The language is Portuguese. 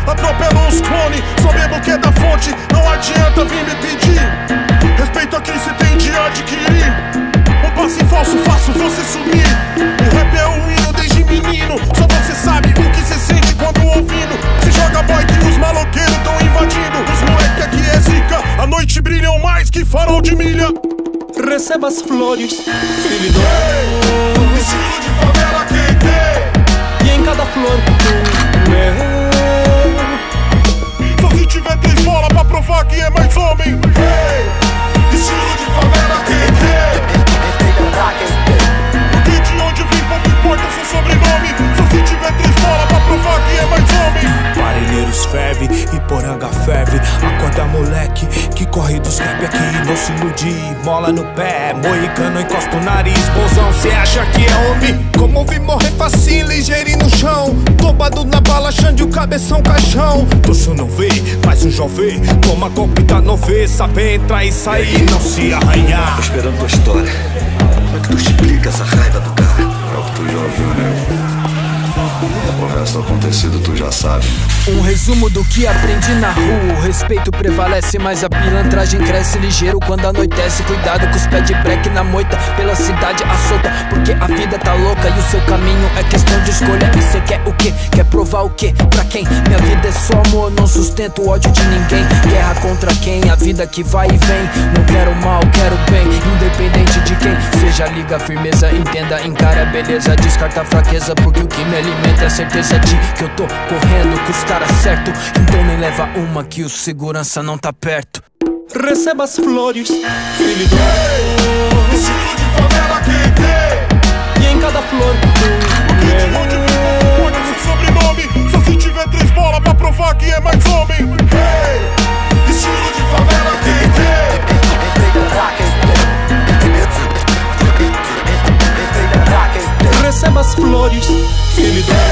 atropelou os clones. Só bebo que é da fonte, não adianta vir me pedir. Respeito aqui cê tem de adquirir. Um passe falso faço você sumir. O rap é o hino desde menino. Só você sabe o que cê sente quando ouvindo. Cê joga boy que os maloqueiros tão invadindo. Os moleque aqui é zica, a noite brilham mais que farol de milha. Receba as flores, filho do hey, estilo de favela quem tem. E em cada flor só se tiver 3 bolas pra provar que é mais homem. Hey, estilo de favela quem tem. Porque de onde vim pouco importa o seu sobrenome. Só se tiver 3 bolas pra provar que é mais homem. Marinheiros ferve, Iporanga ferve. Acorda moleque, que corre dos rap aqui. Não se ilude, mola no pé. Moicano encosta o nariz, bozão, cê acha que é homem? Como vi morrer facinho, ligeirinho no chão. Tombado na bala, Xande o cabeção caixão. Tuxo não vê, mas um jovem toma golpe da novê. Saber entrar e sair, não se arranhar. Tô esperando tua história. Como é que tu explica essa raiva do cara? É o que tu já ouviu, né? O resto acontecido tu já sabe. Um resumo do que aprendi na rua. O respeito prevalece, mas a pilantragem cresce ligeiro quando anoitece. Cuidado com os pés de breque na moita, pela cidade à solta, porque a vida tá louca e o seu caminho é questão de escolha. E cê quer o quê? Quer provar o quê? Pra quem? Minha vida é só amor, não sustento o ódio de ninguém. Guerra contra quem? A vida que vai e vem. Não quero mal, quero bem, independente de quem seja. Liga firmeza, entenda, encara a beleza. Descarta a fraqueza, porque o que me alimenta é a certeza de que eu tô correndo com os caras certo. Então nem leva uma que o segurança não tá perto. Receba as flores, filho do estilo de favela quem tem. E em cada flor porque de onde vim pouco importa o seu sobrenome. Só se tiver 3 bolas pra provar que é mais homem. Hey, estilo de favela quem tem. Receba as flores, filho do